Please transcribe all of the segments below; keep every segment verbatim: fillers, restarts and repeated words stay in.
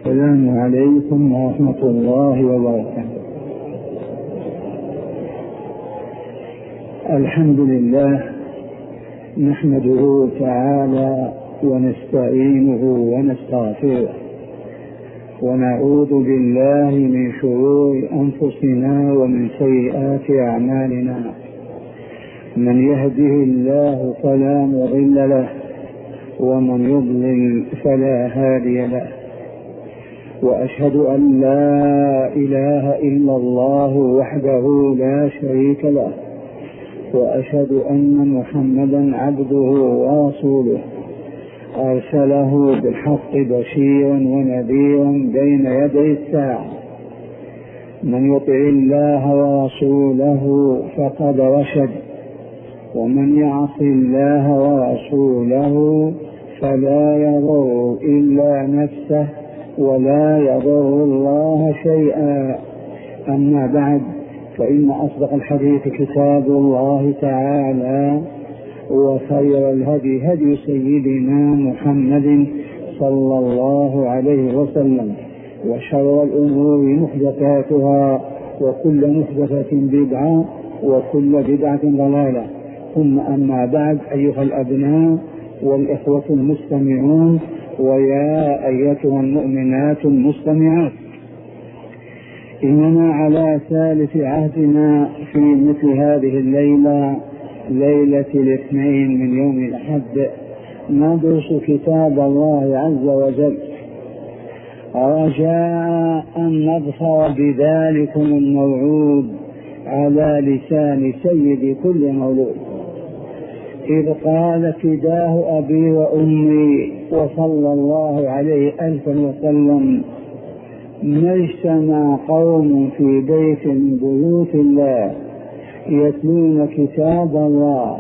السلام عليكم ورحمة الله وبركاته. الحمد لله نحمده تعالى ونستعينه ونستغفره ونعوذ بالله من شرور أنفسنا ومن سيئات أعمالنا. من يهده الله فلا مضل له ومن يضلل فلا هادي له، وأشهد أن لا إله إلا الله وحده لا شريك له، وأشهد أن محمدا عبده ورسوله أرسله بالحق بشيرا ونذيرا بين يدي الساعة. من يطع الله ورسوله فقد رشد، ومن يعص الله ورسوله فلا يضر إلا نفسه ولا يضر الله شيئا. أما بعد، فإن أصدق الحديث كتاب الله تعالى، وخير الهدي هدي سيدنا محمد صلى الله عليه وسلم، وشر الأمور محدثاتها، وكل محدثة بدعة، وكل بدعة ضلالة. ثم أما بعد، أيها الأبناء والإخوة المستمعون، ويا أيتها المؤمنات المستمعات، إننا على ثالث عهدنا في مثل هذه الليلة، ليلة الاثنين من يوم الأحد، ندرس كتاب الله عز وجل، رجاء أن نظفر بذلكم الموعود على لسان سيد كل مولود، إذ قال فداه أبي وأمي وصلى الله عليه ألفا وسلم: ما اجتمع قوم في بيت من بيوت الله يتلون كتاب الله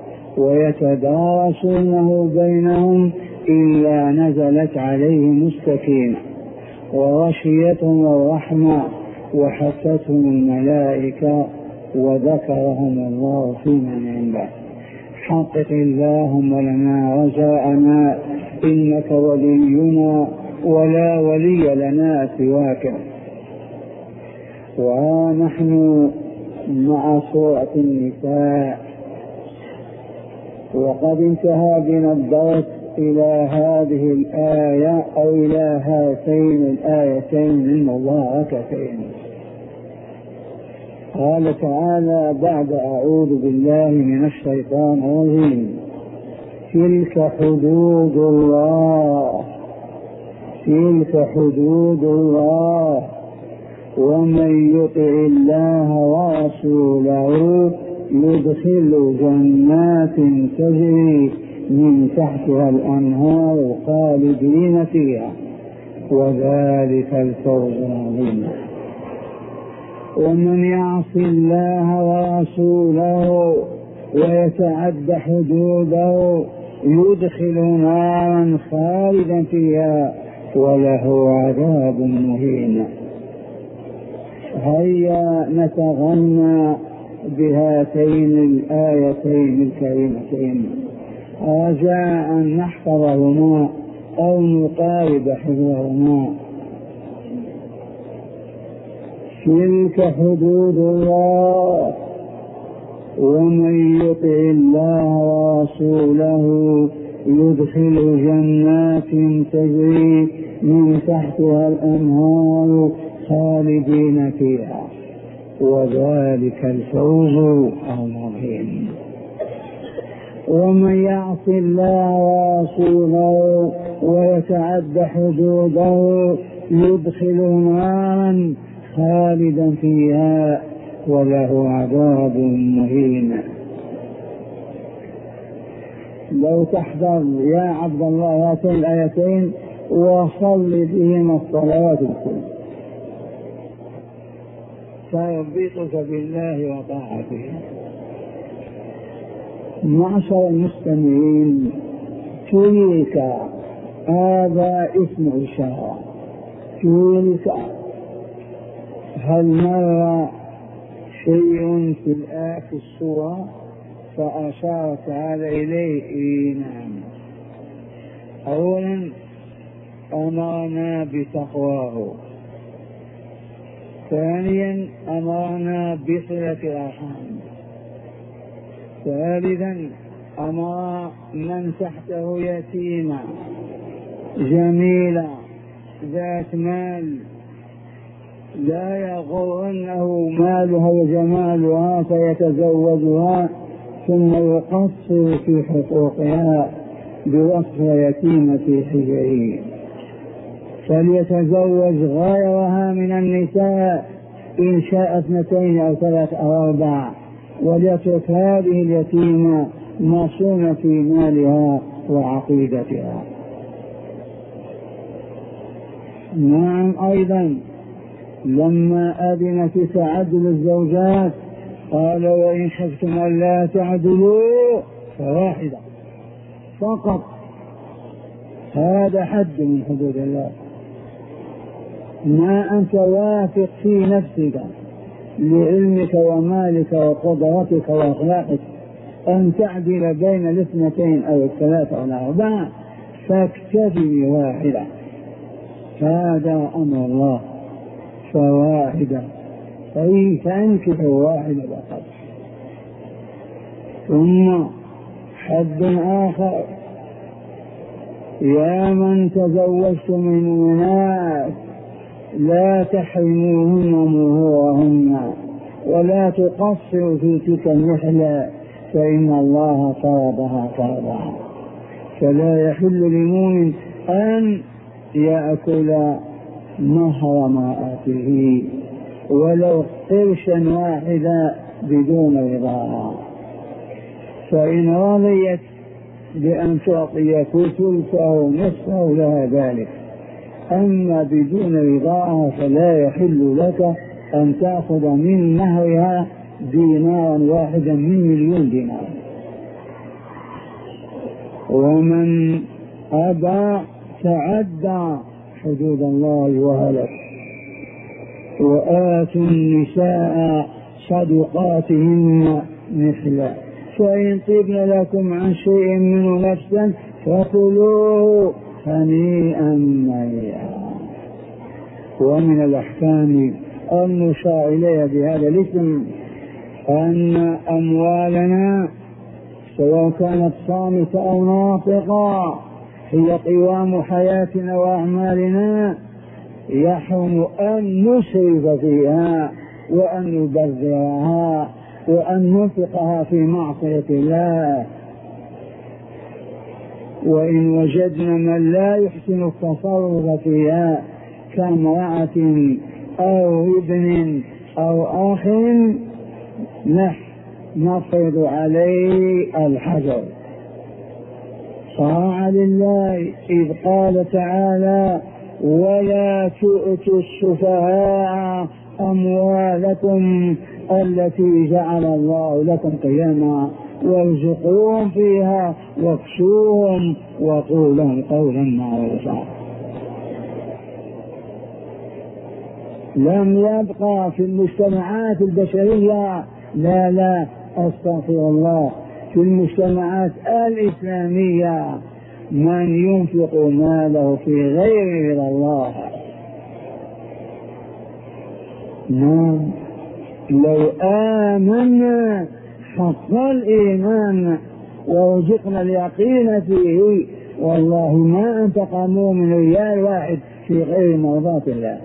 ويتدارسونه بينهم إلا نزلت عليهم السكينة وغشيتهم الرحمة وحفتهم الملائكة وذكرهم الله في من عنده. حقق اللهم لنا رجاءنا، إنك ولينا ولا ولي لنا سواك. ونحن مع سورة النساء، وقد انتهى بنا الدرس إلى هذه الآية أو إلى هاتين الآيتين المباركتين. قال تعالى بعد: أعوذ بالله من الشيطان الرجيم: تلك حدود الله، تلك حدود الله، ومن يطع الله ورسوله يدخل جنات تجري من تحتها الأنهار خالدين فيها، وذلك الفوز العظيم. ومن يعص الله ورسوله ويتعد حدوده يدخل نارا خالدا فيها وله عذاب مهين. هيا نتغنى بهاتين الآيتين الكريمتين، رجاء أن نحفظهما أو نقارب حفظهما. تلك حدود الله، ومن يطع الله ورسوله يدخل جنات تجري من تحتها الأنهار خالدين فيها، وذلك الفوز العظيم. ومن يعص الله ورسوله ويتعد حدوده يدخل نارا خالدا فيها وله عذاب مهين. لو تحضر يا عبد الله هاتين الآيتين وصل بهما الصلوات الكل، سيربطك بالله وطاعته. معشر المستمعين، تلك هذا اسم إشارة. تلك هل مر شيء في الآية في السورة فأشار تعالى إليه؟ نعم. أولا أمرنا بتقواه. ثانيا أمرنا بصلة الأرحام. ثالثا أمر من تحته يتيما جميلة ذات مال لا يغرنه مالها وجمالها فيتزوجها ثم يقصر في حقوقها بوصف يتيمة حجره، فليتزوج غيرها من النساء إن شاء اثنتين أو ثلاث أو أربع، وليترك هذه اليتيمة مصونة في مالها وعقيدتها. نعم أيضا لما أذن في تعدد الزوجات قال وإن خفتم ألا تعدلوا فواحدة فقط، هذا حد من حدود الله. ما أنت واثق في نفسك لعلمك ومالك وقدرتك وأخلاقك أن تعدل بين الاثنتين أو الثلاثة أو الأربعة فاكتفي واحدة، هذا أمر الله، فواحدة أي فانكحوا واحدة فقط. ثم حد آخر يا من تزوجتم من المؤمنات لا تحرموهن مهورهن ولا تقصروا في تلك النحلة فإن الله فرضها فرضها، فلا يحل لمؤمن أن يأكل مهر امرأته ولو قرشا واحدا بدون رضاها، فإن رضيت بأن تعطي ثلثه نصفه لها ذلك، أما بدون رضاها فلا يحل لك أن تأخذ من مهرها دينارا واحدا من مليون دينار. ومن أبى تعدى حدود الله وهلك. وآتوا النساء صدقاتهن مثلا فإن طبن لكم عن شيء منه نفسا فكلوه هنيئا مريئا. ومن الأحكام المشار إليها بهذا الاسم أن أموالنا سواء كانت صامتة أو ناطقة هي قوام حياتنا وأعمالنا، يحرم أن نسرف فيها وأن نبذرها وأن ننفقها في معصية الله. وإن وجدنا من لا يحسن التصرف فيها كامرأة أو ابن أو أخ نفرض عليه الحجر. طاعة لله إذ قال تعالى ولا تؤتوا السفهاء أموالكم التي جعل الله لكم قياما وارزقوهم فيها واكسوهم وقولوا لهم قولا معروفا. لم يبقى في المجتمعات البشرية لا لا أستغفر الله في المجتمعات الإسلامية من ينفق ماله في غير رضا الله. نعم لو آمنا حق الإيمان ورزقنا اليقين فيه والله ما أنفق مؤمن ريال واحد في غير مرضاة الله.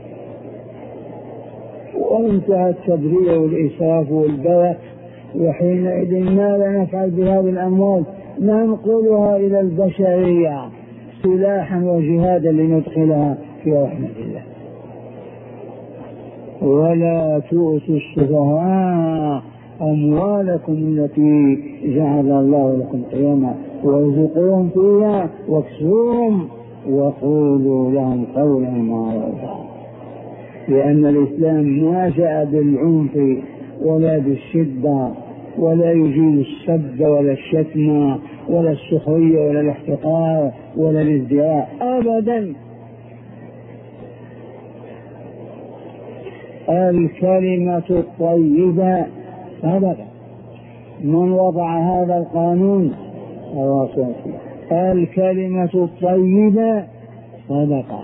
وانتهى التبذير والإسراف والبذخ، وحينئذ ماذا نفعل بهذه الأموال؟ ننقلها إلى البشرية سلاحا وجهادا لندخلها في رحمة الله. ولا تؤتوا السفهاء أموالكم التي جعل الله لكم قياما وارزقوهم فيها واكسوهم وقولوا لهم قولا معروفا. لأن الإسلام ما جاء بالعنف ولا بالشدة ولا يجيز السب ولا الشتم ولا السخرية ولا الاحتقار ولا الازدراء أبدا. الكلمة الطيبة أبدا. من وضع هذا القانون الرسول. الكلمة الطيبة صدقة.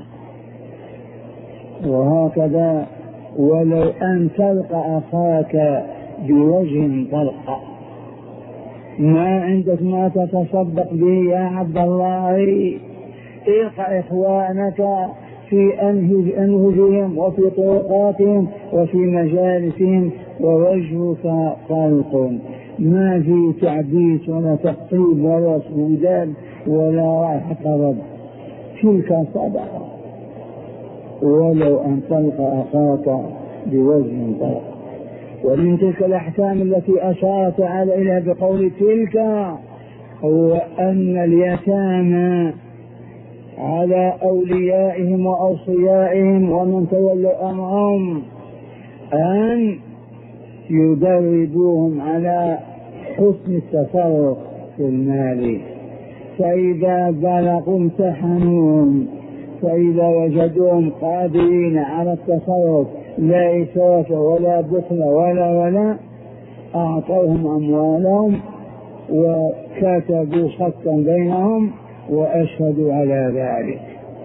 وهكذا ولو أن تلقى أخاك بوجه طلق، ما عندك ما تتصدق به يا عبد الله، القى إخوانك في أنهجهم وفي طرقاتهم وفي مجالسهم ووجهك طلق، ما في تعبيس ولا تقطيب ولا سودان ولا رائحة غضب، تلك صدقة. ولو أن تلقى أخاك بوجه طلق. ومن تلك الأحكام التي أشارت عليها بقول تلك هو أن اليتامى على أوليائهم وأوصيائهم ومن تولوا أمرهم أن يدربوهم على حسن التصرف في المال، فإذا بلغوا امتحنوهم، فإذا وجدوهم قادرين على التصرف لا إسراف ولا بخل ولا ولا أعطوهم أموالهم وكتبوا خطا بينهم وأشهدوا على ذلك.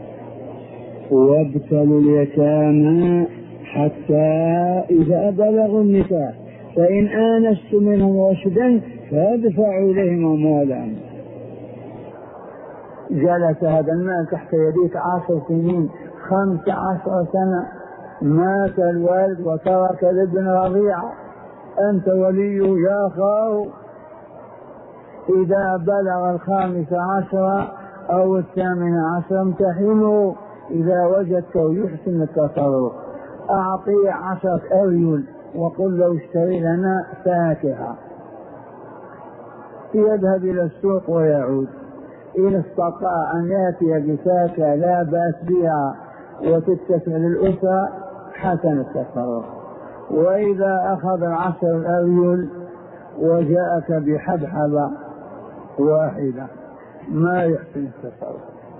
وابتلوا اليتامى حتى إذا بلغوا النكاح فإن آنستم منهم رشدا فادفعوا إليهم أموالهم. جلس هذا المال تحت يديك عشر سنين، خمس عشر سنة، مات الوالد وترك الابن رضيعا، أنت وليه يا أخاه. إذا بلغ الخامس عشر أو الثامن عشر امتحنه، إذا وجدته يحسن التصرف أعطيه عشرة أريل وقل له اشتري لنا فاكهة، يذهب إلى السوق ويعود. إن استطاع أن يأتي بفاكهة لا بأس بها وتتسع للأسرة حسن التصرف. وإذا أخذ العشر الأريل وجاءك بحبحبة واحدة ما يحسن التصرف.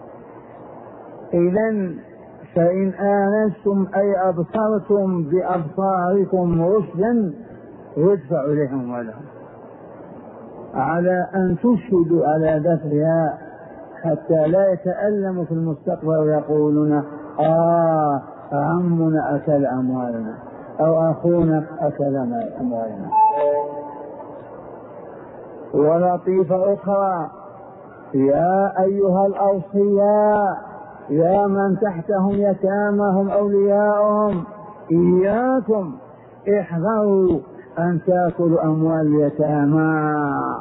إذن فإن آنستم أي أبصرتم بأبصاركم رشدا يدفع إليهم ولهم، على أن تشهدوا على دفعها حتى لا يتألموا في المستقبل ويقولون آه عمنا أكل أموالنا أو أخونا أكل أموالنا. ولطيفة أخرى، يا أيها الأوصياء، يا من تحتهم يتامهم أولياءهم، إياكم احذروا أن تأكلوا أموال اليتامى،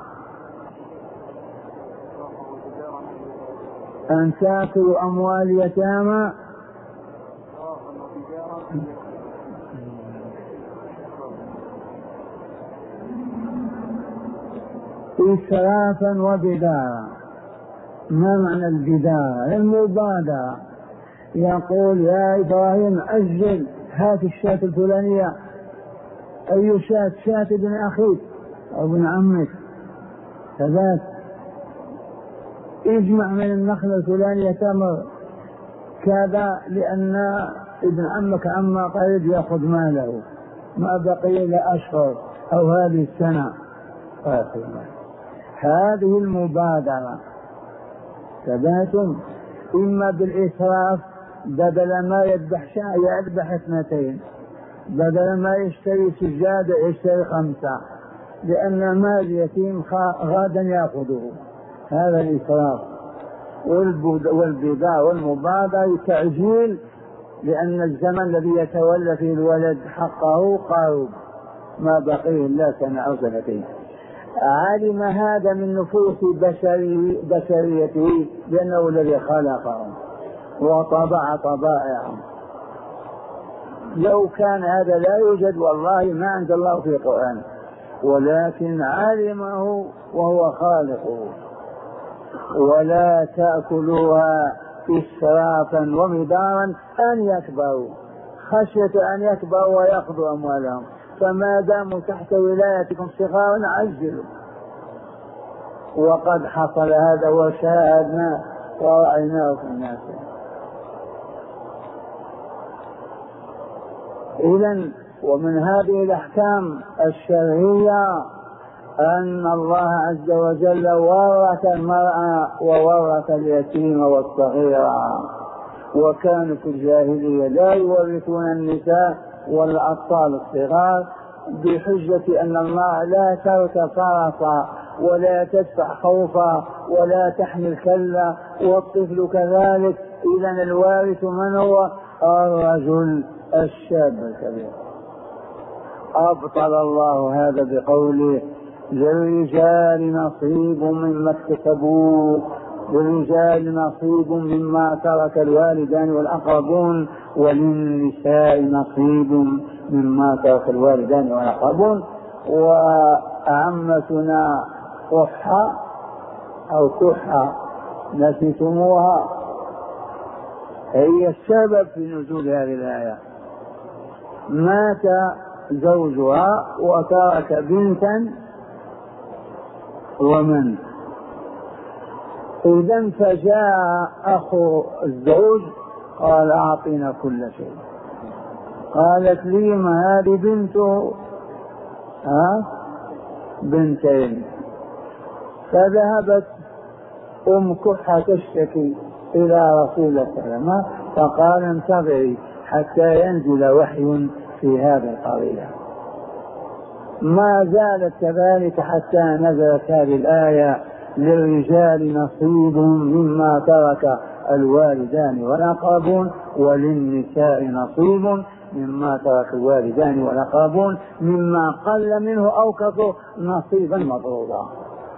أن تأكلوا أموال اليتامى إسرافا وبدارا. ما معنى البدارة؟ المبادرة. يقول يا إبراهيم أجل هات الشاة الفلانية، أي شاة؟ شاة ابن أخيك أو ابن عمك، فذات اجمع من النخلة الفلانية تمر كذا، لأن ابن عمك عما قريب يأخذ ماله ما بقي إلا أشهر أو هذه السنة. هذه المبادرة ثباتم، إما بالإسراف، بدل ما يذبح شاة يذبح اثنتين، بدل ما يشتري سجادة يشتري خمسة، لأن مال اليتيم غدا يأخذه، هذا الإسراف. والبداء والمبادرة تعجيل، لأن الزمن الذي يتولى فيه الولد حقه قارب، ما بقيه إلا سنة أو سنتين. علم هذا من نفوس بشري بشريته لأنه الذي خلقهم وطبع طبائعهم. لو كان هذا لا يوجد والله ما أنزل الله في القرآن، ولكن علمه وهو خالقه. ولا تأكلوها إسرافا ومدارا أن يكبروا، خشية أن يكبروا ويأخذوا أموالهم، فما داموا تحت ولايتكم صغارا عجلوا. وقد حصل هذا وشاهدنا ورأيناه في الناس. إذن ومن هذه الأحكام الشرعية أن الله عز وجل ورث المرأة وورث اليتيم والصغير، وكانوا في الجاهلية لا يورثون النساء والأطفال الصغار بحجة أن الله لا ترك فرطا ولا تدفع خوفا ولا تحمل كلا، والطفل كذلك. إذن الوارث من هو؟ الرجل الشاب الكبير. أبطل الله هذا بقوله للرجال نصيب مما اكتسبوا، للرجال نصيب مما ترك الوالدان والأقربون، وللنساء نصيب مما ترك الوالدان والأقربون. وعمتنا قحة أو كحة نسيتموها هي السبب في نزول هذه الآية. مات زوجها وترك بنتا ومن، إذن فجاء أخو الزوج قال أعطينا كل شيء. قالت لي ما هذه بنته ها بنتين. فذهبت أم كحة تشتكي إلى رسول الله صلى الله عليه وسلم، فقال انتظري حتى ينزل وحي في هذه القضية. ما زالت كذلك حتى نزلت هذه الآية للرجال نصيب مما ترك الوالدان والأقربون، وللنساء نصيب مما ترك الوالدان والأقربون، مما قل منه أو كثر نصيبا مفروضا.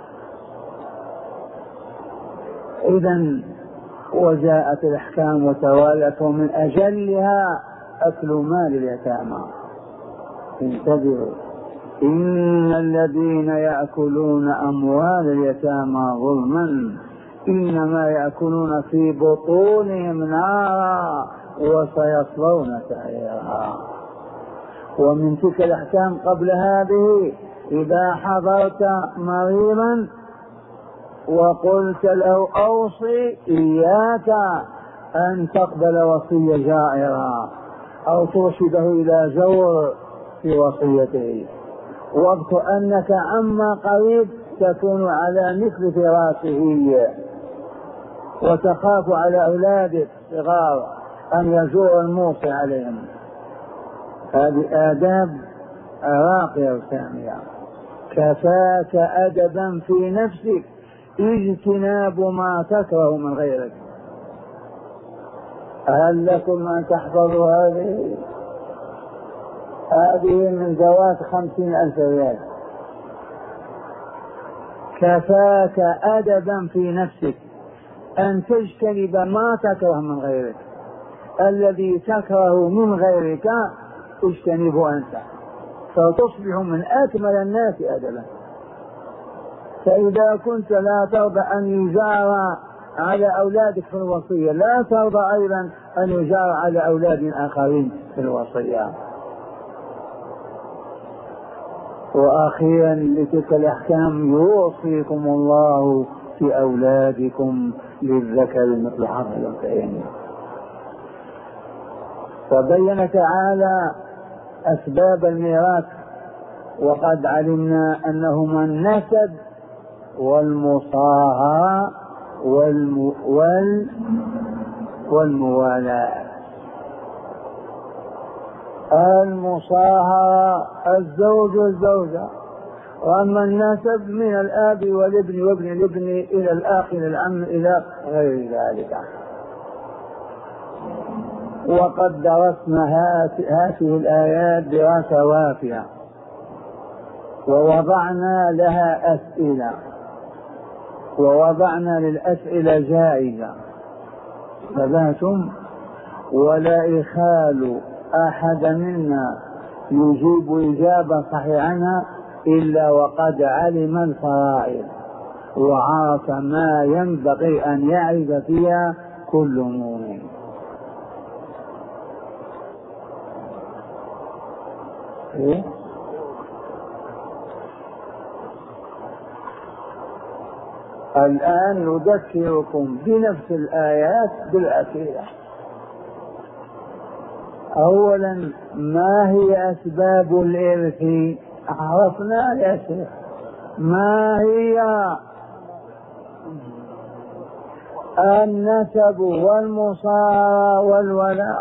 إذن وجاءت الأحكام وتوالت، ومن أجلها أكل مال اليتامى. انتبهوا، إن الذين يأكلون أموال اليتامى ظلما إنما يأكلون في بطونهم نارا وسيصلون سعيرا. ومن تلك الأحكام قبل هذه إذا حضرت مريضا وقلت له أوصي، إياك أن تقبل وصية جائرة أو ترشده إلى جور في وصيته، واذكر أنك عما قريب تكون على مثل فراسه وتخاف على أولادك الصغار أن يجور الموصي عليهم. هذه آداب راقية ثانية. كفاك أدبا في نفسك اجتناب ما تكره من غيرك. هل لكم أن تحفظوا هذه؟ هذه من ذوات خمسين ألف ريال. كفاك أدبا في نفسك أن تجتنب ما تكره من غيرك. الذي تكره من غيرك تجتنبه أنت، فتصبح من أكمل الناس أدبا. فإذا كنت لا ترضى أن يجار على أولادك في الوصية، لا ترضى أيضا أن يجار على أولاد آخرين في الوصية. وأخيرا لتلك الأحكام يوصيكم الله في أولادكم للذكر مثل حظ الأنثيين. فبين تعالى أسباب الميراث، وقد علمنا أنهما النسب والمصاهرة والم... وال... والموالاة. المصاهرة الزوج والزوجة، وأما النسب من الآب والابن وابن الابن إلى الأخ إلى العم إلى غير ذلك. وقد درسنا هذه الآيات دراسة وافية ووضعنا لها أسئلة، ووضعنا للأسئلة جائزة ثباتم، ولا يخال أحد منا يجيب إجابة صحيحة عنها إلا وقد علم الفرائض وعرف ما ينبغي أن يعرف فيها كل مؤمن. إيه؟ الآن نذكركم بنفس الآيات بالأسئلة. أولا، ما هي أسباب الإرث؟ عرفنا الأسئلة. ما هي النسب والمصارى والولاء،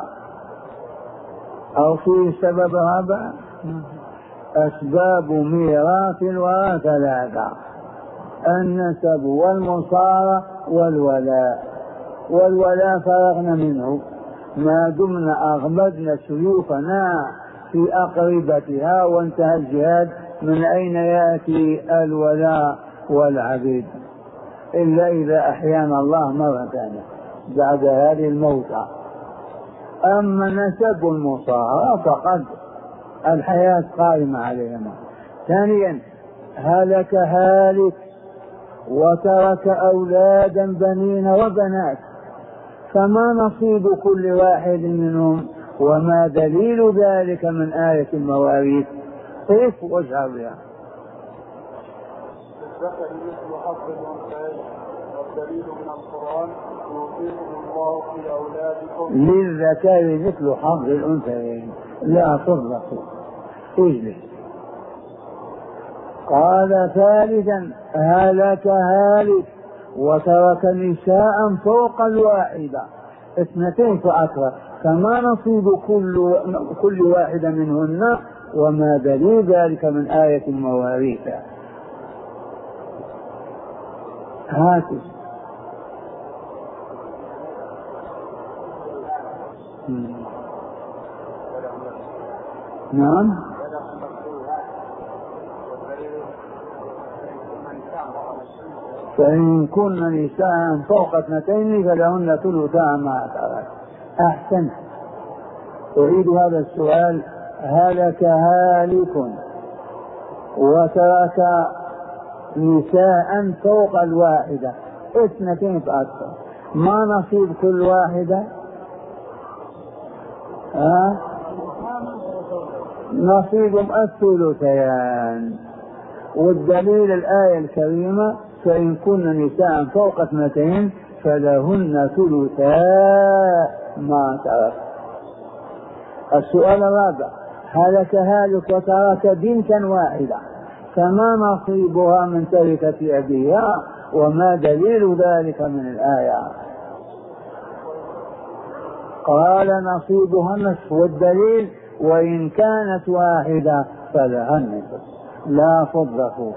أو في سبب رابع. أسباب ميراث الوراث ثلاثة: النسب والمصارى والولاء. والولاء فرغنا منه ما دمنا أغمدنا سيوفنا في أقربتها وانتهى الجهاد. من أين يأتي الولاء والعبيد إلا إذا أحيانا الله مرة ثانية بعد هذه الموتى. أما نسب المصارى فقد الحياة قائمة عليهما. ثانيا هلك هالك وترك أولادا بنين وبنات، فما نصيب كل واحد منهم وما دليل ذلك من آية المواريث؟ قف واجعل بها. الذكر مثل حظ الأنثيين والدليل من القرآن يوصيكم الله في أولادكم للذكر مثل حظ الأنثيين لا تضرب اجلس. قال ثالثا هلك هالك وترك نساء فوق الواحدة اثنتين فأكثر، فما نصيب كل, كل واحدة منهن وما دليل ذلك من آية المواريث؟ هاتف. نعم. فإن كن نساء فوق اثنتين فلهن ثلثا ما ترك. أحسن. أعيد هذا السؤال: هلك هالك وترك نساء فوق الواحدة اثنتين فأكثر، ما نصيب كل واحدة؟ ها؟ نصيبهم الثلثيان. والدليل الآية الكريمة: فإن كن نساء فوق اثنتين فلهن ثلثا ما ترك. السؤال الرابع: هلك هالك وترك بنتا واحدة، فما نصيبها من تركة أبيها وما دليل ذلك من الآية؟ قال نصيبها النصف، والدليل: وإن كانت واحدة فلها النصف لا فضل فوق.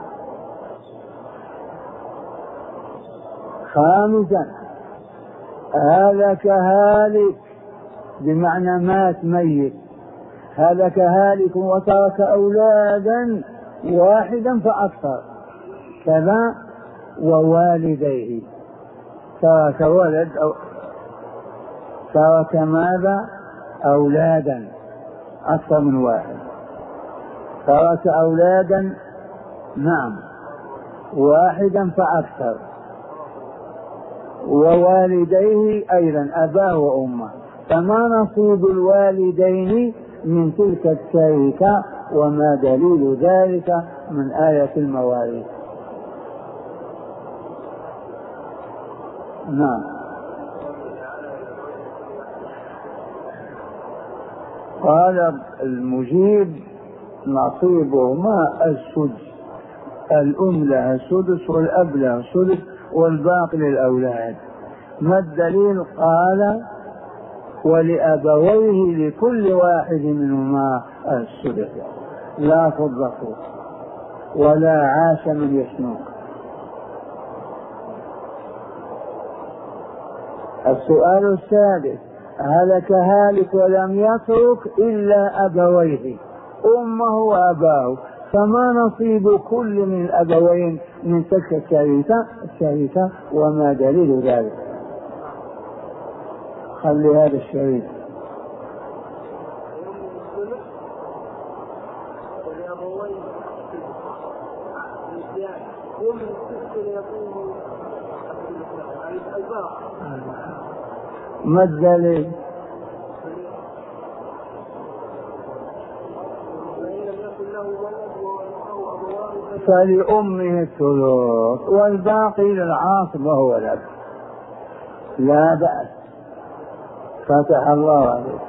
خامسا هلك هالك بمعنى مات ميت. هلك هالك وترك أولادا واحدا فأكثر كذا ووالديه. ترك ولد أو ترك ماذا؟ أولادا أكثر من واحد. ترك أولادا نعم واحدا فأكثر، ووالديه أيضا أباه وأمه، فما نصيب الوالدين من تلك التركة وما دليل ذلك من آية المواريث؟ نعم. قال المجيب: نصيبهما السدس، الأم لها السدس والأب لها السدس والباقي للأولاد. ما الدليل؟ قال: ولأبويه لكل واحد منهما السدس لا فضل فوق ولا عاش من يشنوك. السؤال السادس: هلك هالك ولم يترك إلا أبويه أمه وأباه، فما نصيب كل من الأبوين من تلك الشريكة الشريكة وما دليل ذلك؟ خلي هذا الشريك. ما الدليل؟ فلأمه الثلث والباقي للعاصب وهو الأب. لا بأس، فتح الله عليك.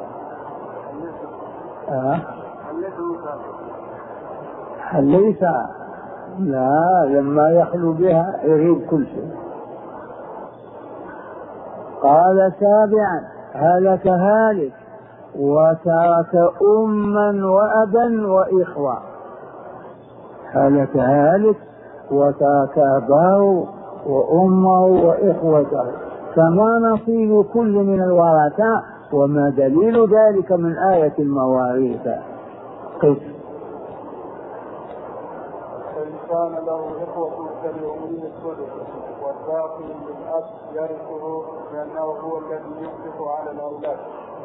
أه؟ ليس لا، لما يخلو بها يغيب كل شيء. قال سابعا هلك هالك وترك أما وأبا وإخوة. هلك هالك وترك أباه وأمه وإخوته، فما نصيب كل من الورثة وما دليل ذلك من آية المواريث. قسم فإن كان له إخوة فلأمه الثلث والباقي للأب يرثه لأنه هو الذي ينفق على الأولاد.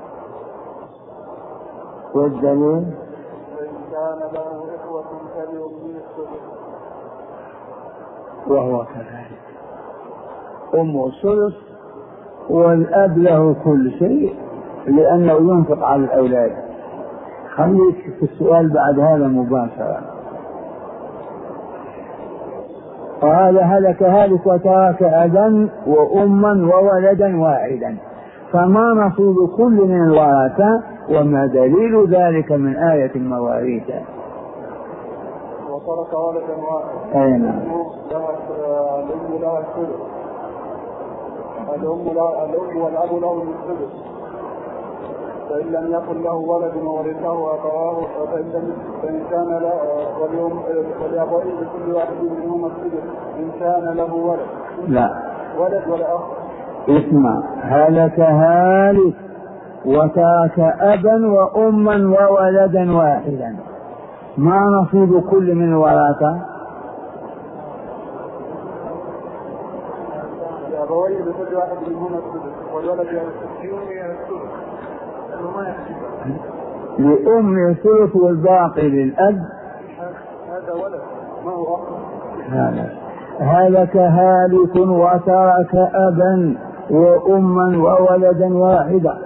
والدليل فإن كان له إخوة فلأمه الثلث وهو كذلك، أمه الثلث والأب له كل شيء لأنه ينفق على الأولاد. خليك في السؤال بعد هذا مباشرة. قال هلك هالك وترك أبا وأما وولدا واحدا، فما نصيب كل من الورثة وما دليل ذلك من آية المواريث. وترك ولدا واحدا. أي نعم. الأم لها الثلث، الأم والأب له الثلث، فإن لم يكن له ولد وورثه أبواه فإن كان له ولأبويه لكل واحد منهما الثلث إن كان له ولد. لا ولد ولا أخ. اسمع، هلك هالك وترك أبا وأما وولدا واحدا، ما نصيب كل من الورثة؟ لأبويه لكل واحد منهما الثلث والولد الثلث. لأم الثلث والباقي للأب. هذا ولد ما هو أخ. هذا هلك هالك وترك أبا وأما وولدا واحدا،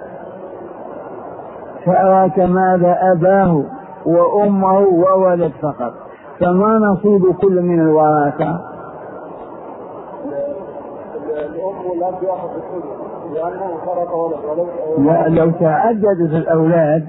ترك ماذا؟ أباه وأمه وولد فقط، فما نصيب كل من الورثة؟ الأم والأب يأخذ الثلث لأنه ترك ولد. لا، لو تعددت الأولاد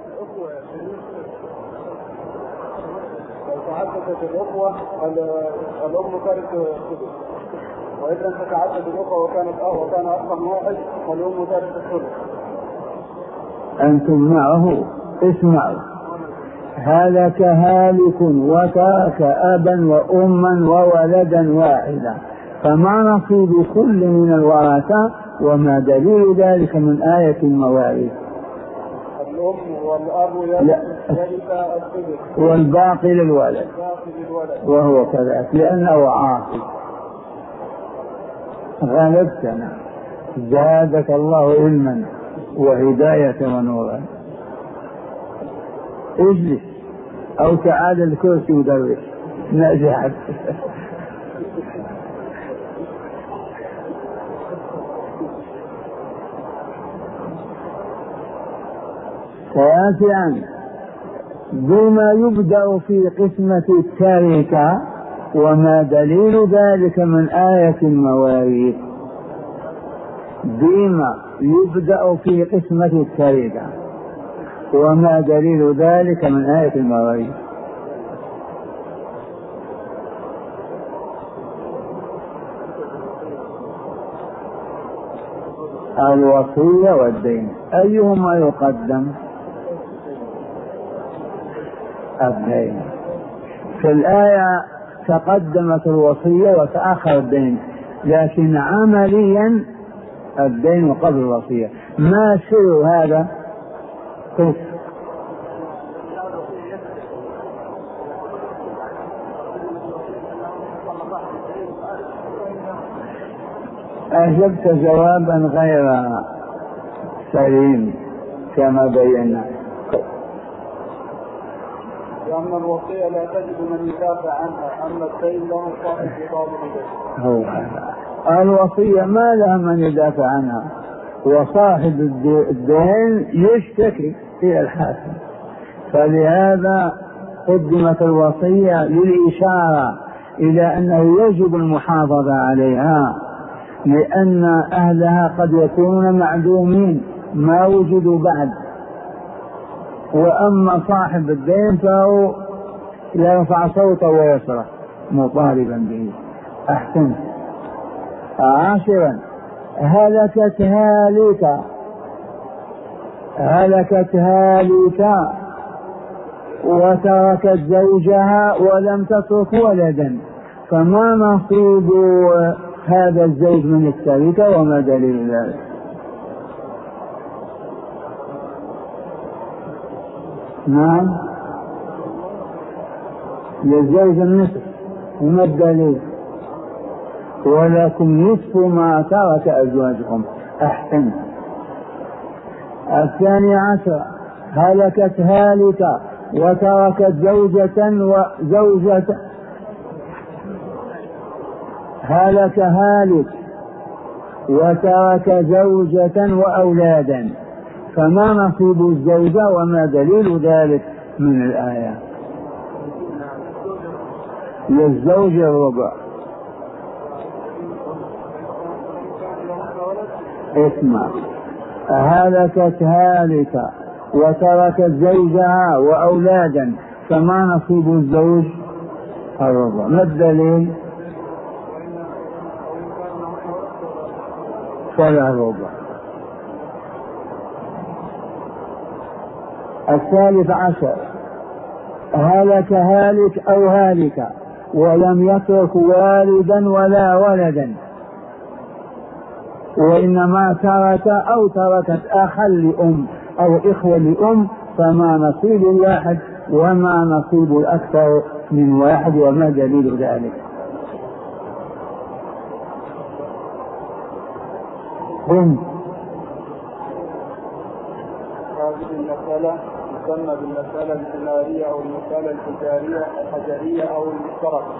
الأخوة الأم ترث الثلث، وإن لم تتعدد الأخوة وكانت أخ وكان أخا واحد فالأم ترث الثلث. أنتم معه؟ اسمعوا، هلك هالك وترك أبا وأما وولدا واحدا، فما نصيب كل من الورثة وما دليل ذلك من آية المواريث؟ الأم والأب يرث الثلث والباقي للولد، وهو كذلك لأنه عاصي. غلبتنا، زادك الله علما وهداية ونورا. اجلس أو تعال الكرسي ودرس نجحت. تاسعا بما يبدأ في قسمة التركة وما دليل ذلك من آية المواريث. بما يبدأ في قسمة التركة وما دليل ذلك من آية المواريث. الوصية والدين، أيهما يقدم؟ الدين. في الآية تقدمت الوصية وتأخر الدين، لكن عمليا الدين قبل الوصية. ما سر هذا؟ قف. أجبت جوابا غير سليم كما بينا. لأن الوصية لا تجد من يدافع عنها، أما الدين له صاحب يطالب. هو الوصية ما لها من يدافع عنها، وصاحب الدين يشتكي إلى الحاكم، فلهذا قدمت الوصية للإشارة إلى أنه يجب المحافظة عليها، لأن أهلها قد يكونون معدومين ما وجدوا بعد. وأما صاحب الدين فهو يرفع صوته ويصرخ مطالبا به. أحسن. عاشرا هلكت هالك هلكت هالك وتركت زوجها ولم تترك ولدا، فما نصيب هذا الزوج من التركة وما دليل ذلك؟ نعم، للزوج النصف، وما الدليل؟ ولكم نصف ما ترك أزواجكم. أحسن. الثاني عشر هلكت هالك وتركت زوجة وزوجة هلك هالك وترك زوجة وأولادا، فما نصيب الزوجة وما دليل ذلك من الآية؟ للزوج الربع. اسمع، هلكت هالك وتركت زوجها وأولادا، فما نصيب الزوج الربع. ما الدليل؟ فلا ربع. الثالث عشر هلك هالك أو هالك ولم يترك والدا ولا ولدا، وإنما ترك أو تركت أخا لأم أو إخوة لأم، فما نصيب الواحد وما نصيب الأكثر من واحد، وما دليل ذلك؟ قم. هذه المسألة تسمى بالمسألة الثمارية أو المسألة التجارية الحجرية أو المشتركة.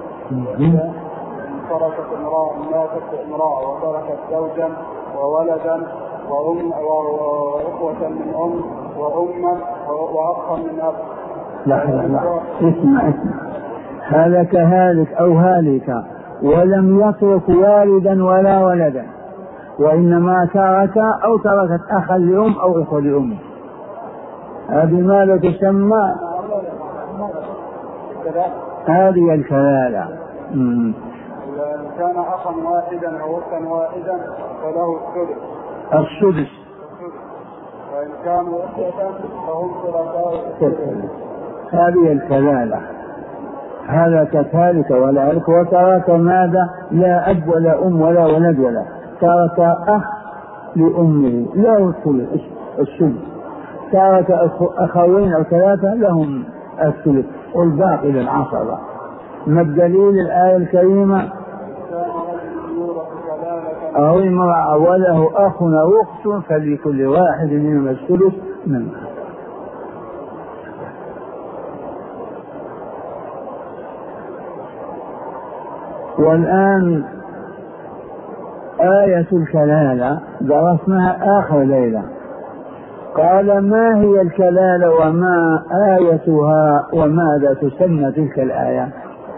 تركت امرأة ماتت امرأة وتركت زوجا وولدا وأم وإخوة من أم وأما وأخا من أب. لا لا لا، اسمع اسمع، هلك هالك أو هالك ولم يترك والدا ولا ولدا، وإنما ترك أو تركت أخا لأم أو إخوة لأم. هذه ماذا تسمى؟ هذه الكلالة. إذا كان أخا واحدا أو أختا واحدا فله السدس. السدس. وإن كانوا إخوة فهم شركاء. هذه الكلالة. هلكت هالك ولا هلك وترك ماذا؟ لا أب ولا أم ولا ولد ولا، ترك أخ لأمه له السدس، ترك أخوين أو ثلاثة لهم الثلث والباقي للعصبة. ما الدليل؟ الآية الكريمة أو امرأة وله أخ أو أخت فلكل واحد منهم الثلث منها. والآن آية الكلالة درسناها آخر ليلة. قال: ما هي الكلالة وما آيتها وماذا تسمى تلك الآية؟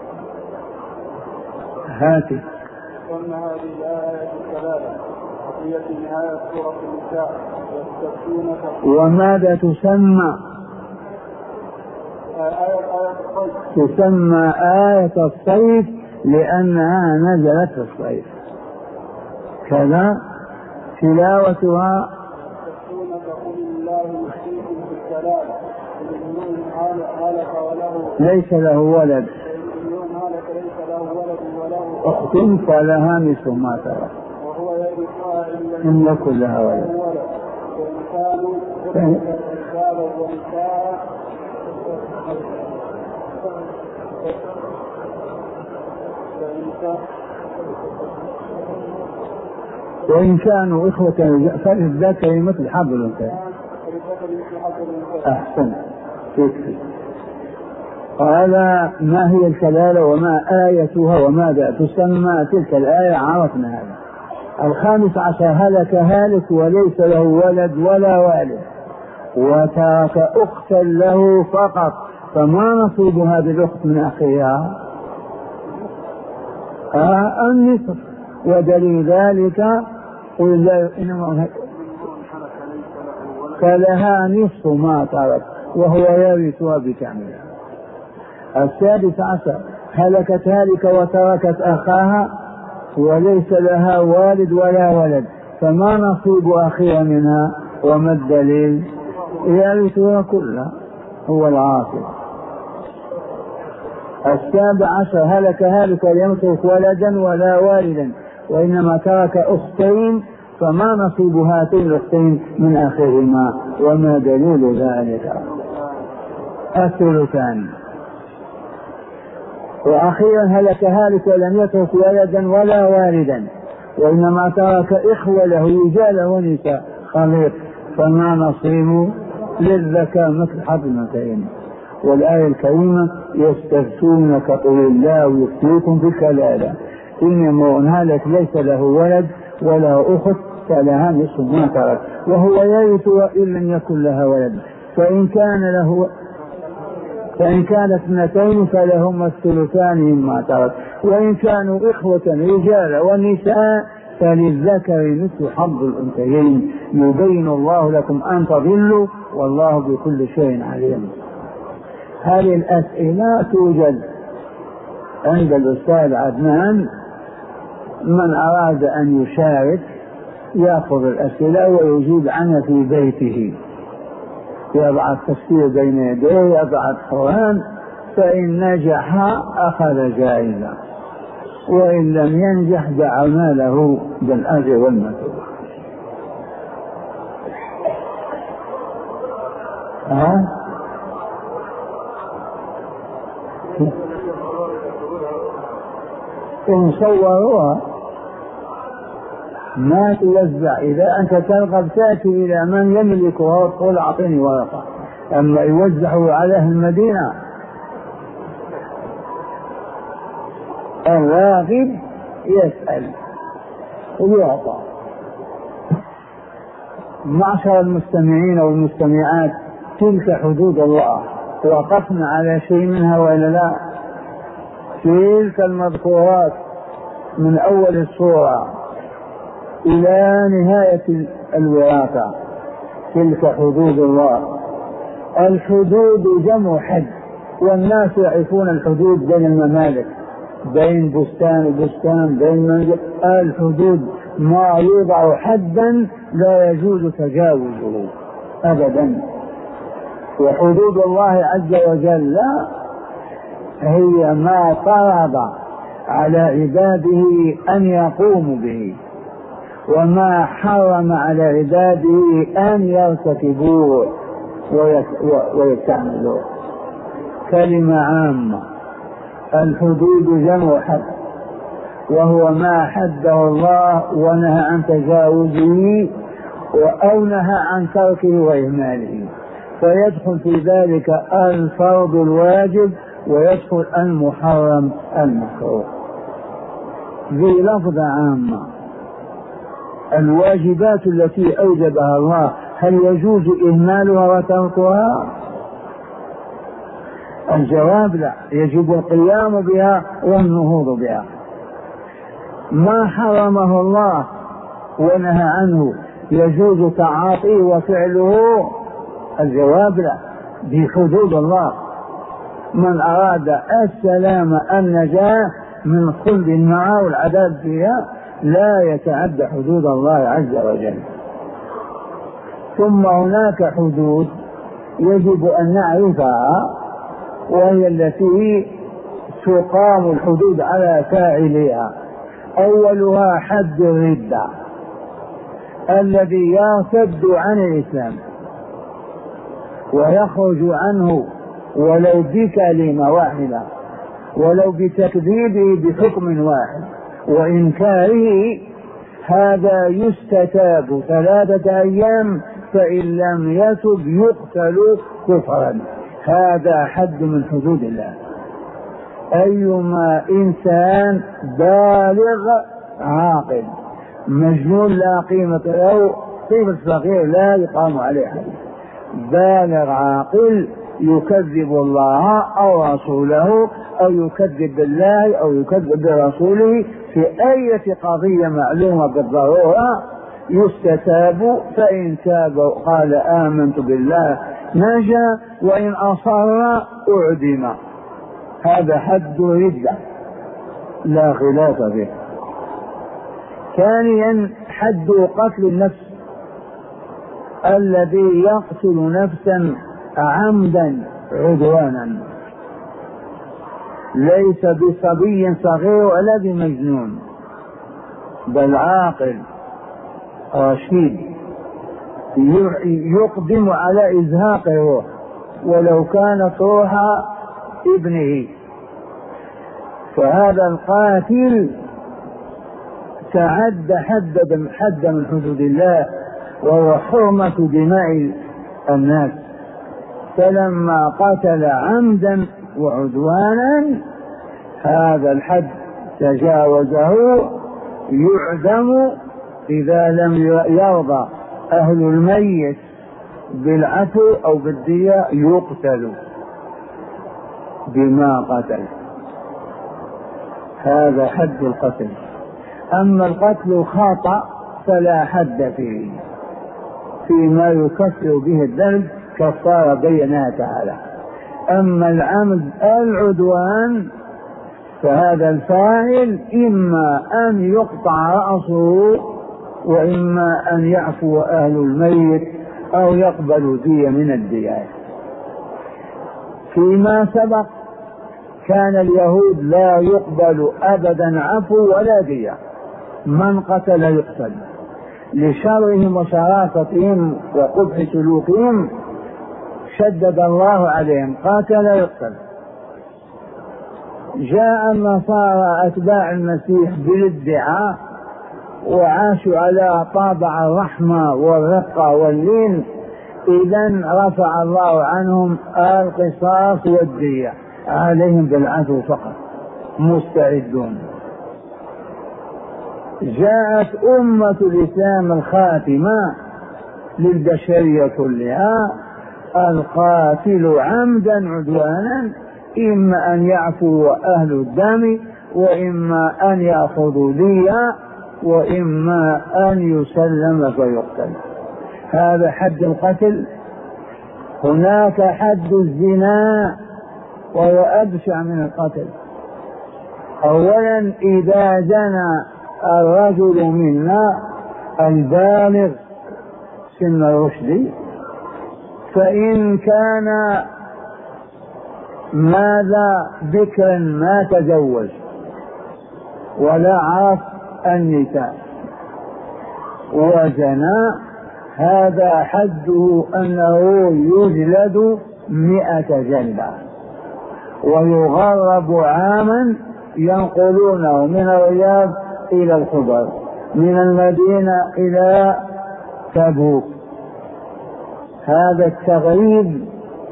هاتي. ثم هذه الآية الكلالة هي في نهاية سورة النساء. وماذا تسمى؟ آية آية الصيف. تسمى آية الصيف لأنها نزلت في الصيف. كذا تلاوتها: ليس له ولد أخت فلها نصف ما ترك إن يكن لها ولد. وإن كانوا إخوة فللذكر مثل حظ الأنثيين. أحسن. تكفي. قال: ما هي الكلالة وما آيتها وماذا تسمى تلك الآية؟ عرفنا هذا. الخامس عشر: هلك هالك وليس له ولد ولا والد وترك أختا له فقط، فما نصيب هذه الأخت من أخيها؟ آه النصف. ودليل ذلك قل فلها نصف ما ترك وهو يرثها بكاملها. السادس عشر: هلكت هالك وتركت أخاها وليس لها والد ولا ولد، فما نصيب أخيها منها؟ وما الدليل؟ يرثها كلها، هو العاصب. السابع عشر هلك هالك لم يترك ولدا ولا والدا وإنما ترك أختين، فما نصيب هاتين الأختين من آخرهما؟ وما دليل ذلك؟ الثلثان. وأخيرا هلك هالك ولم يترك ولدا ولا والدا وإنما ترك إخوة له رجال ونساء خليط، فما نصيب؟ للذكر مثل حظ الأنثيين. والآية الكريمة يستفتونك قل الله يفتيكم في الكلالة إن امرؤ هلك ليس له ولد ولا أخت فلها نصف ما ترك وهو يرث وإن لم يكن لها ولد، فإن كان له فإن كانت اثنتين فلهما الثلثان مما ترك، وإن كانوا إخوة رجال ونساء فللذكر مثل حظ الأنثيين. يبين الله لكم أن تضلوا والله بكل شيء عليم. هذه الأسئلة توجد عند الأستاذ عدنان، من أراد أن يشارك يأخذ الأسئلة ويجيب عنها في بيته، يضع التفسير بين يديه، يضع القرآن، فإن نجح أخذ جائزة وإن لم ينجح دعونا له بالأجر والمثوبة. ها؟ إن صوروها ما توزع، إذا أنت ترغب تأتي إلى من يملكها وتقول أعطيني ورقة، أما يوزعوا على أهل المدينة الراغب يسأل ويعطى. معشر المستمعين والمستمعات، تلك حدود الله، وقفنا على شيء منها وإلا لا؟ تلك المذكورات من أول السورة إلى نهاية الوراثة تلك حدود الله. الحدود جمع حد، والناس يعرفون الحدود بين الممالك، بين بستان وبستان، بين منزل. الحدود ما يوضع حدا لا يجوز تجاوزه أبدا. وحدود الله عز وجل هي ما فرض على عباده أن يقوموا به، وما حرم على عباده أن يرتكبوه ويستعملوه. كلمة عامة. الحدود جمع حد، وهو ما حده الله ونهى عن تجاوزه أو نهى عن تركه وإهماله، فيدخل في ذلك الفرض الواجب ويدخل المحرم المكروه. ذي لفظة عامة. الواجبات التي أوجبها الله هل يجوز إهمالها وتركها؟ الجواب لا، يجب القيام بها والنهوض بها. ما حرمه الله ونهى عنه يجوز تعاطيه وفعله؟ الجواب لا، بحدود الله. من أراد السلام النجاة من كل النار والعذاب فيها لا يتعدى حدود الله عز وجل. ثم هناك حدود يجب أن نعرفها، وهي التي تقام الحدود على فاعلها. أولها حد الردة الذي يرتد عن الإسلام ويخرج عنه ولو بكلمة واحدة، ولو بتكذيبه بحكم واحد وإنكاره، هذا يستتاب ثلاثة أيام، فإن لم يتب يقتل كفرا. هذا حد من حدود الله. أيما إنسان بالغ عاقل مجنون لا قيمة له، طفل صغير لا يقام عليه حد، بالغ عاقل يكذب الله أو رسوله أو يكذب بالله أو يكذب برسوله في أي قضية معلومة بالضرورة يستتاب، فإن تاب قال آمنت بالله نجا، وإن أصر أعدم. هذا حد ردة لا خلاف به. ثانيا حد قتل النفس، الذي يقتل نفسا عمدا عدوانا، ليس بصبي صغير ولا بمجنون، بل عاقل رشيد يقدم على إزهاق الروح ولو كانت روح ابنه. فهذا القاتل تعد حد حد من حدود الله، وهو حرمة دماء الناس. فلما قتل عمدا وعدوانا هذا الحد تجاوزه، يعدم إذا لم يرضى أهل الميت بالعفو أو بالدية، يقتل بما قتل. هذا حد القتل. أما القتل خطأ فلا حد فيه، فيما يكفر به الذنب كفارة بينها تعالى. أما العمد العدوان فهذا الفاعل إما أن يقطع رأسه وإما أن يعفو أهل الميت أو يقبلوا دية من الديات. فيما سبق كان اليهود لا يقبل أبدا عفو ولا دية، من قتل يقتل، لشرهم وشرافتهم وقبح سلوكهم شدد الله عليهم، قاتل يقتل. جاء النصارى أتباع المسيح بالادعاء وعاشوا على طابع الرحمة والرقة واللين، إذن رفع الله عنهم القصاص والدية، عليهم بالعفو فقط، مستعدون. جاءت أمة الإسلام الخاتمة للبشرية كلها، القاتل عمدا عدوانا إما أن يعفو أهل الدم وإما أن يأخذوا دية وإما أن يسلم فيقتل. هذا حد القتل. هناك حد الزنا وهو أبشع من القتل. أولا إذا زنى الرجل منا البالغ سن الرشد، فإن كان ماذا بكرا ما تزوج ولا عرف النساء وزنا، هذا حده أنه يجلد مئة جلدة ويغرب عاما، ينقلونه من الرياض إلى الخبر، من المدينة إلى تبوك. هذا التغريب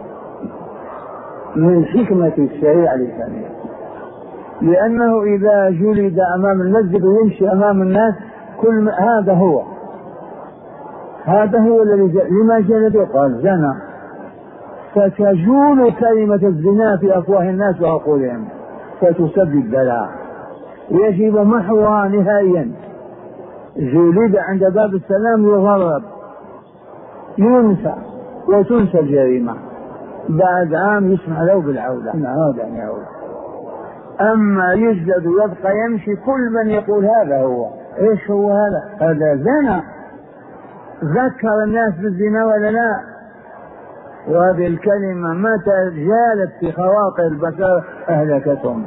من حكمة الشريعة الإسلامية، لأنه إذا جلد أمام المسجد ويمشي أمام الناس كل هذا هو هذا هو الذي لما جلده؟ قال زنا، فتجول كلمة الزنا في أفواه الناس وعقولهم فتسبب بلاء، يجب محوها نهائيا. جلد عند باب السلام يغرب، ينسى وتنسى الجريمة، بعد عام يسمع له بالعودة، هذا أن يعود. أما يجلد ويبقى يمشي كل من يقول هذا هو. إيش هو هذا؟ هذا زنا، ذكر الناس بالزنا ولا لا؟ وهذه الكلمة متى جالت في خواطر البشر أهلكتهم.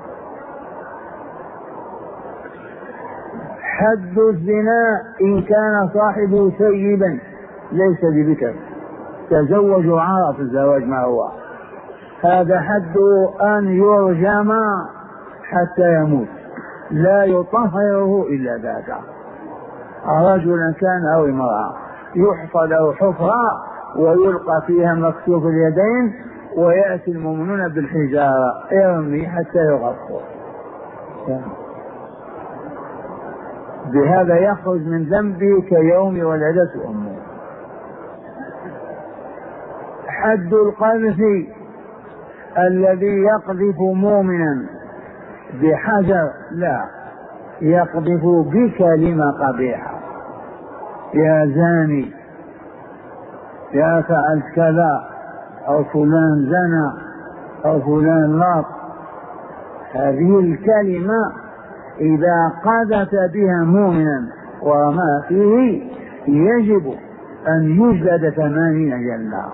حد الزنا إن كان صاحبه سيبا ليس ببكر، تزوج وعرف الزواج ما هو، هذا حد أن يرجم حتى يموت، لا يطهره إلا ذاك، رجلا كان أو امرأة، يحفر له حفرة ويلقى فيها مكشوف اليدين ويأتي المؤمنون بالحجارة ارمي حتى يغطوا، بهذا يخرج من ذنبه كيوم ولدته أمه. حد القذف الذي يقذف مؤمنا بحجر، لا، يقذف بكلمة قبيحة، يا زاني، يا فعلت كذا، أو فلان زنى، أو فلان لاط. هذه الكلمة إذا قذف بها مؤمنا وما فيه يجب أن يجلد ثمانين جلدة.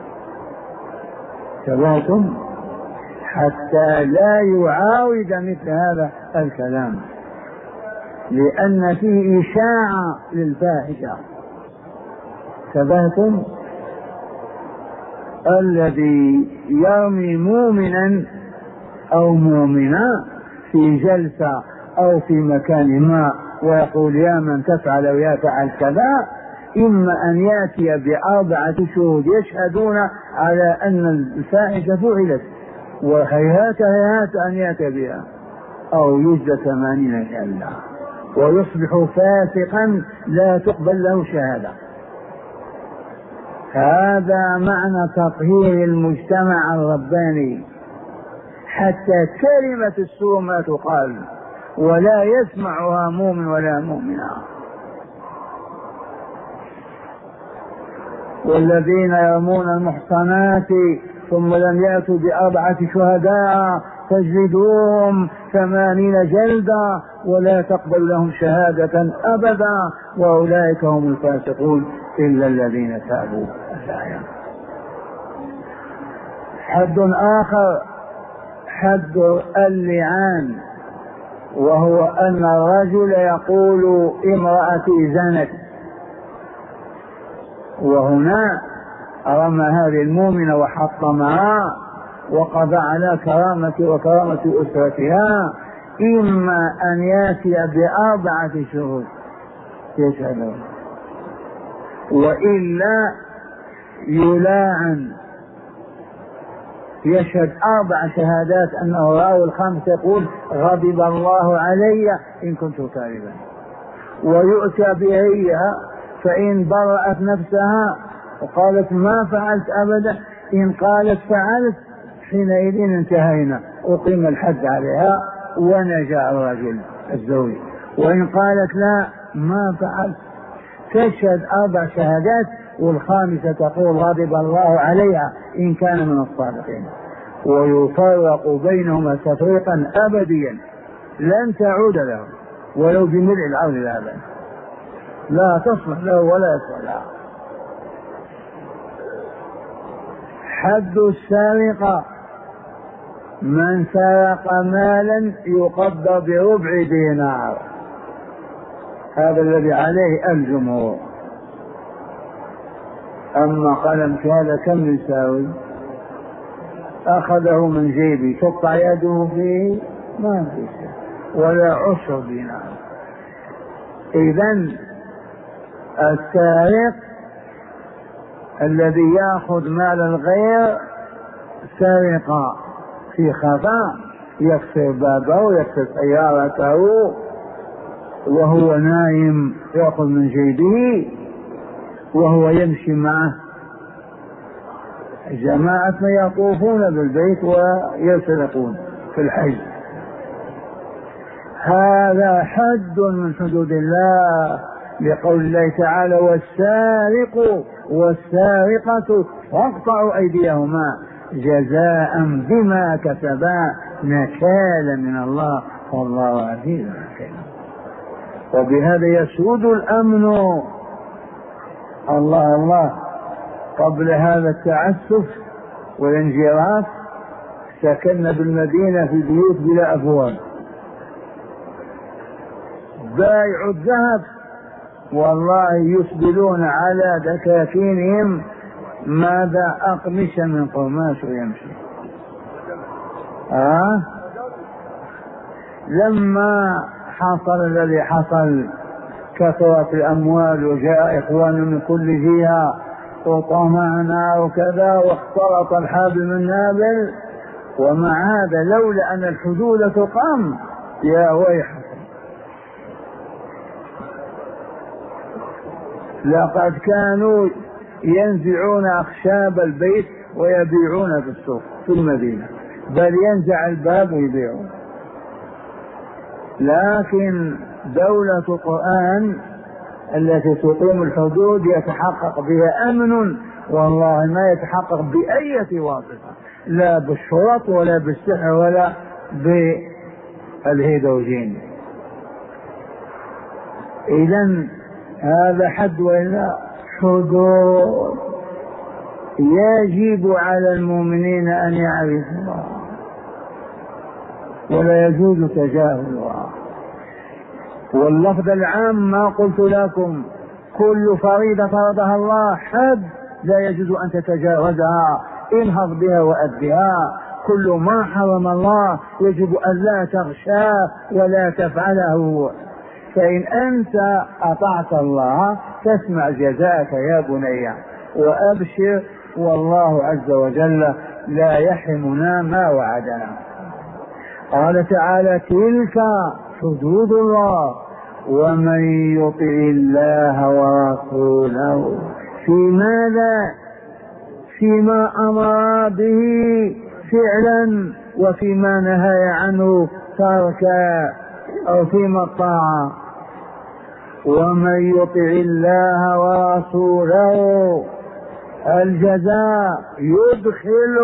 تبعتم حتى لا يعاود مثل هذا الكلام، لأن فيه إشاعة للفاحشة. تبعتم الذي يرمي مؤمنا أو مؤمنا في جلسة أو في مكان ما ويقول يا من تفعل ويا فعل كذا، إما أن يأتي بأربعة شهود يشهدون على أن الفاحشة فعلت، وهيهات هيهات أن يأتي بها، أو يجلد ثمانين جلدة ويصبح فاسقا لا تقبل له شهادة. هذا معنى تطهير المجتمع الرباني، حتى كلمة السوء ما تقال ولا يسمعها مؤمن ولا مؤمنة. والذين يرمون المحصنات ثم لم يأتوا بأربعة شهداء فاجلدوهم ثمانين جلدة ولا تقبل لهم شهادة أبدا وأولئك هم الفاسقون إلا الذين تابوا. حد آخر حد اللعان، وهو أن الرجل يقول امرأتي زنت، وهنا رمى هذه المؤمنة وحطمها وقضى على كرامة وكرامة أسرتها، إما أن يأتي بأربعة شهود يشهدون، وإلا يلاعن يشهد أربع شهادات أنه راوي الخمس يقول غضب الله علي إن كنت كاذبا، ويؤتى بهيها فإن برأت نفسها وقالت ما فعلت أبدا، إن قالت فعلت حينئذ انتهينا أقيم الحد عليها ونجا الرجل الزوج، وإن قالت لا ما فعلت تشهد أربع شهادات والخامسة تقول غضب الله عليها إن كان من الصادقين، ويفرق بينهما تفريقا أبديا لن تعود له ولو بملء الأرض الأبد، لا تصلح له ولا يصلح له. حد السارقة من سرق مالا يقدر بربع دينار، هذا الذي عليه الجمهور. أما قلم هذا كم يساوي؟ أخذه من جيبي تقطع يده فيه ما في شيء ولا عشر دينار. إذن السارق الذي يأخذ مال الغير سرقة في خفاء، يكسر بابه ويكسر سيارته وهو نايم، يأخذ من جيبه وهو يمشي معه جماعة يطوفون بالبيت ويسرقون في الحج. هذا حد من حدود الله لقول الله تعالى والسارق والسارقة فاقطعوا أيديهما جزاء بما كسبا نكالا من الله والله عزيز حكيم. وبهذا يسود الأمن. الله الله قبل هذا التعسف والانجراف سكننا بالمدينة في بيوت بلا أبواب، بايع الذهب والله يسبلون على دكاكينهم ماذا أقمش من قماش ويمشي. آه؟ لما حصل الذي حصل كثرت الأموال وجاء إخوان من كل جهة وطمعنا وكذا واختلط الحابل من نابل، ومع هذا لولا أن الحدود تقام يا ويحكم لقد كانوا ينزعون أخشاب البيت ويبيعون في السوق في المدينة، بل ينزع الباب ويبيعون. لكن دولة القرآن التي تقيم الحدود يتحقق بها أمن، والله ما يتحقق بأية واسطة، لا بالشرط ولا بالسحر ولا بالهيدروجين. إذن هذا حد وإلا حدود. يجب على المؤمنين أن يعرفوا الله ولا يجوز تجاهلها. واللفظ العام ما قلت لكم كل فريضة فرضها الله حد لا يجوز أن تتجاوزها، انهض بها وأدها. كل ما حرم الله يجب أن لا تغشاه ولا تفعله. فإن أنت أطعت الله تسمع جزاك يا بني وأبشر، والله عز وجل لا يحرمنا ما وعدنا. قال تعالى تلك حدود الله ومن يطع الله ورسوله في ماذا؟ فيما أمر به فعلا وفيما نهى عنه تركا أو فيما الطاعة. ومن يطع الله ورسوله الجزاء يدخل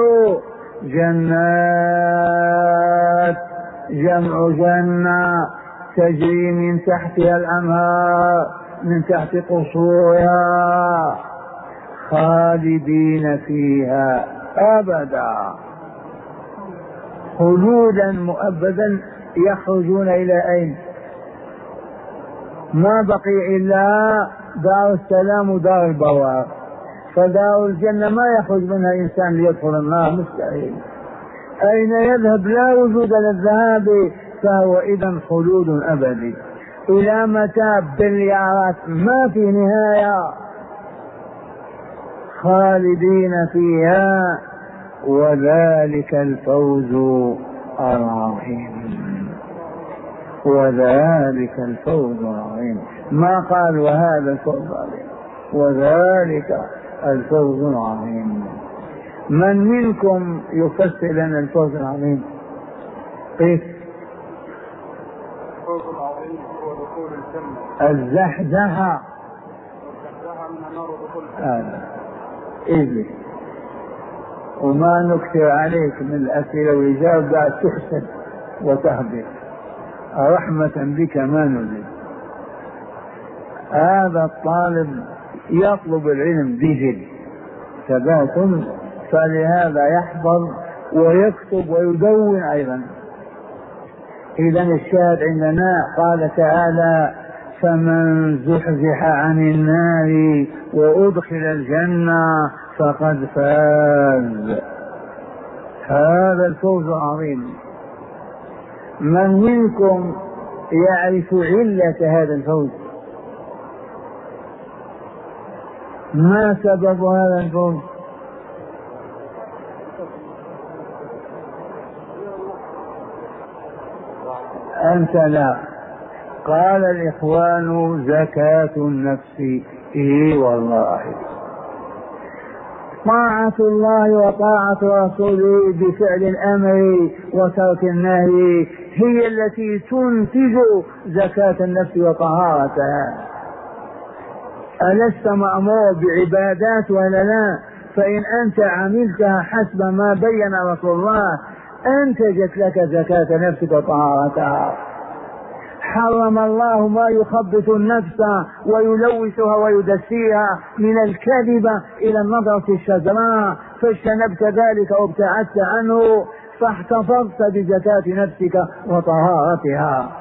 جنات، جمع جنة تجري من تحتها الأنهار من تحت قصورها خالدين فيها أبدا، خلودا مؤبدا. يخرجون إلى أين؟ ما بقي إلا دار السلام ودار البوار، فدار الجنة ما يخرج منها إنسان ليدخل النار، مستحيل. أين يذهب؟ لا وجود للذهاب، فهو إذا خلود أبدي. إلى متى؟ بليارات ما في نهاية، خالدين فيها، وذلك الفوز العظيم، وذلك الفوز العظيم. ما قال وهذا الفوز العظيم، وذلك الفوز العظيم. من منكم يفسر لنا الفوز العظيم؟ كيف؟ الفوز العظيم هو دخول الجنة، الزحزحة والزحزحة من النار ودخول الجنة. هذا إذن وما نكثر عليك من الأسئلة والإجابة بعد تحسد وتهبط، رحمة بك ما نزل. هذا الطالب يطلب العلم بجد ثبات، فلهذا يحفظ ويكتب ويدون أيضا. إذا الشاهد عندنا قال تعالى فمن زحزح عن النار وأدخل الجنة فقد فاز. هذا الفوز العظيم. من منكم يعرف علة هذا الفوز؟ ما سبب هذا الفوز؟ أنت لا. قال الإخوان زكاة النفس. إيه والله طاعة الله وطاعة رسوله بفعل الأمر وترك النهي هي التي تنتج زكاة النفس وطهارتها. ألست مأمور بعبادات ولا لا؟ فإن أنت عملتها حسب ما بين رسول الله أنتجت لك زكاة نفسك وطهارتها. حرم الله ما يخبط النفس ويلوثها ويدسيها من الكذبة إلى النظرة الشجراء، فاجتنبت ذلك وابتعدت عنه فاحتفظت بزكاة نفسك وطهارتها.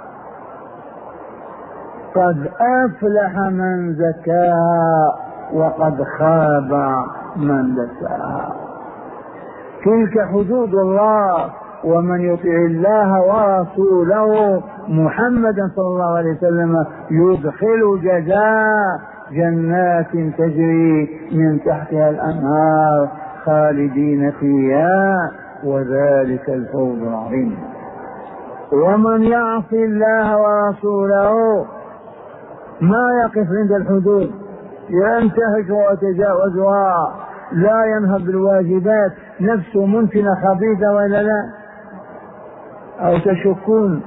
قد أفلح من زكاها وقد خاب من دساها. تلك حدود الله. ومن يطع الله ورسوله محمدا صلى الله عليه وسلم يدخل جزاء جنات تجري من تحتها الأنهار خالدين فيها، وذلك الفوز العظيم. ومن يعص الله ورسوله ما يقف عند الحدود، ينتهك ويتجاوزها، لا ينهض بالواجبات، نفسه منتنة خبيثة ولا لا؟ أو تشكون؟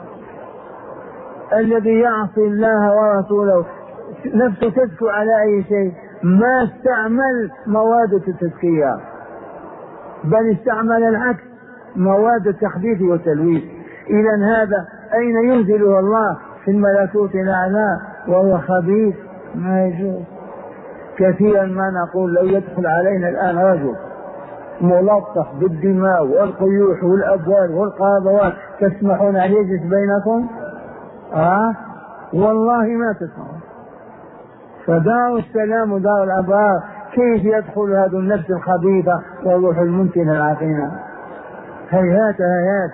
الذي يعصي الله ورسوله نفسه تزكو على أي شيء؟ ما استعمل مواد التزكية، بل استعمل العكس، مواد التخبيث والتلويث. إذا هذا أين ينزله الله؟ في الملكوت الأعلى وهو خبيث؟ ما يجوز. كثيرا ما نقول لو يدخل علينا الآن رجل ملطخ بالدماء والقيوح والأبوال والقاضوات تسمحون أن يجلس بينكم؟ آه والله ما تسمعون. فدار السلام ودار الأبرار كيف يدخل هذه النفس الخبيثة والروح المنتنة العقيمة؟ هيهات هيهات.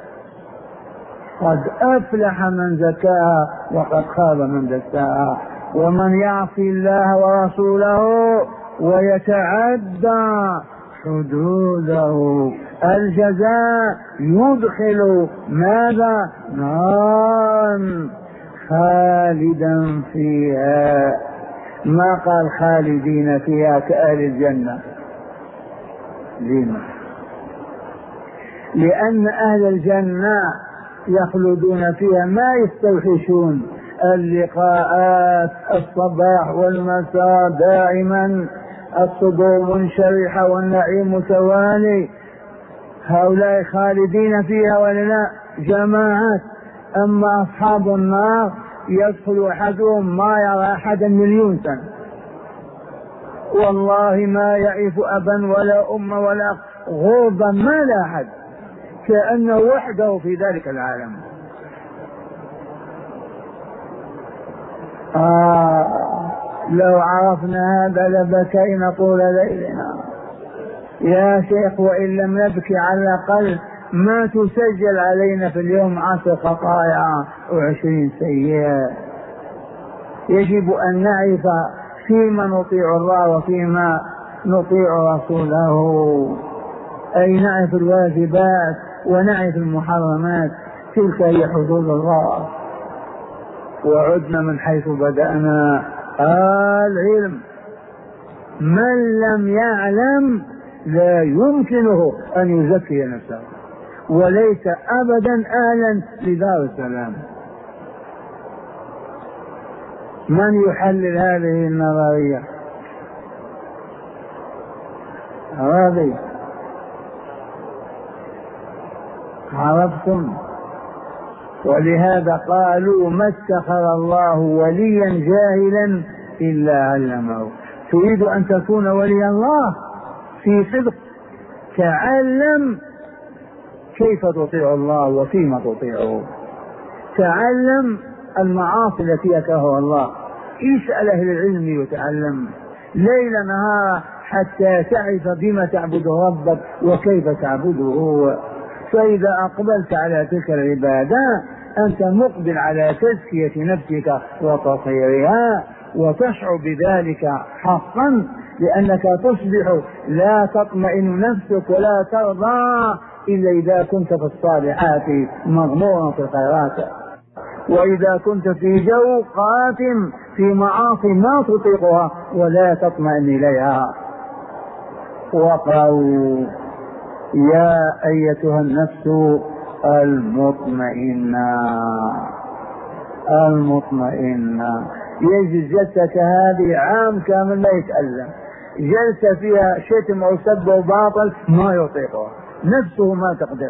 قد أفلح من زكاها وقد خاب من دساها. ومن يعصي الله ورسوله ويتعدى حدوده الجزاء يدخل ماذا؟ نارا خالدا فيها. ما قال خالدين فيها كأهل الجنة. لما؟ لأن أهل الجنة يخلدون فيها ما يستوحشون اللقاءات الصباح والمساء دائما، الصدور منشرحة والنعيم متوالي. هؤلاء خالدين فيها ولا لا؟ جماعات. أما أصحاب النار يدخل أحدهم ما يرى أحدا مليون سنة، والله ما يعرف أبا ولا أم ولا غربا، ما لا أحد، كأنه وحده في ذلك العالم. آه لو عرفنا هذا لبكينا طول ليلنا يا شيخ، وإن لم نبكي على الأقل ما تسجل علينا في اليوم عشر خطايا وعشرين سيئة. يجب أن نعرف فيما نطيع الله وفيما نطيع رسوله، أي نعرف الواجبات ونعرف المحرمات. تلك هي حدود الله. وعدنا من حيث بدأنا. العلم، من لم يعلم لا يمكنه أن يزكي نفسه، وليس أبدا أهلا لدار السلام. من يحلل هذه النظرية؟ راضي؟ عرفتم؟ ولهذا قالوا ما اتخذ الله وليا جاهلا إلا علمه. تريد أن تكون ولي الله في صدق، تعلم كيف تطيع الله وفيما تطيعه. تعلم المعاصي التي يكرهها الله، اسأل أهل العلم وتعلم ليل نهار حتى تعرف بما تعبد ربك وكيف تعبده. فإذا أقبلت على تلك العبادة أنت مقبل على تزكية نفسك وتطهيرها، وتشعر بذلك حقا، لأنك تصبح لا تطمئن نفسك ولا ترضى إلا إذا كنت في الصالحات مغمورا في الخيرات، وإذا كنت في جو قاتم في معاصي ما تطيقها ولا تطمئن إليها. وقالوا يا أيتها النفس المطمئنة المطمئنة. يجلس جلسة هذه عام كامل لا يتألم، جلسة فيها شتم أو سب أو باطل ما يطيقها، نفسه ما تقدر.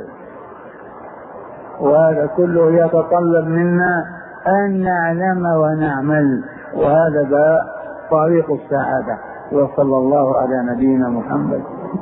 وهذا كله يتطلب منا أن نعلم ونعمل، وهذا طريق السعادة. وصلى الله على نبينا محمد.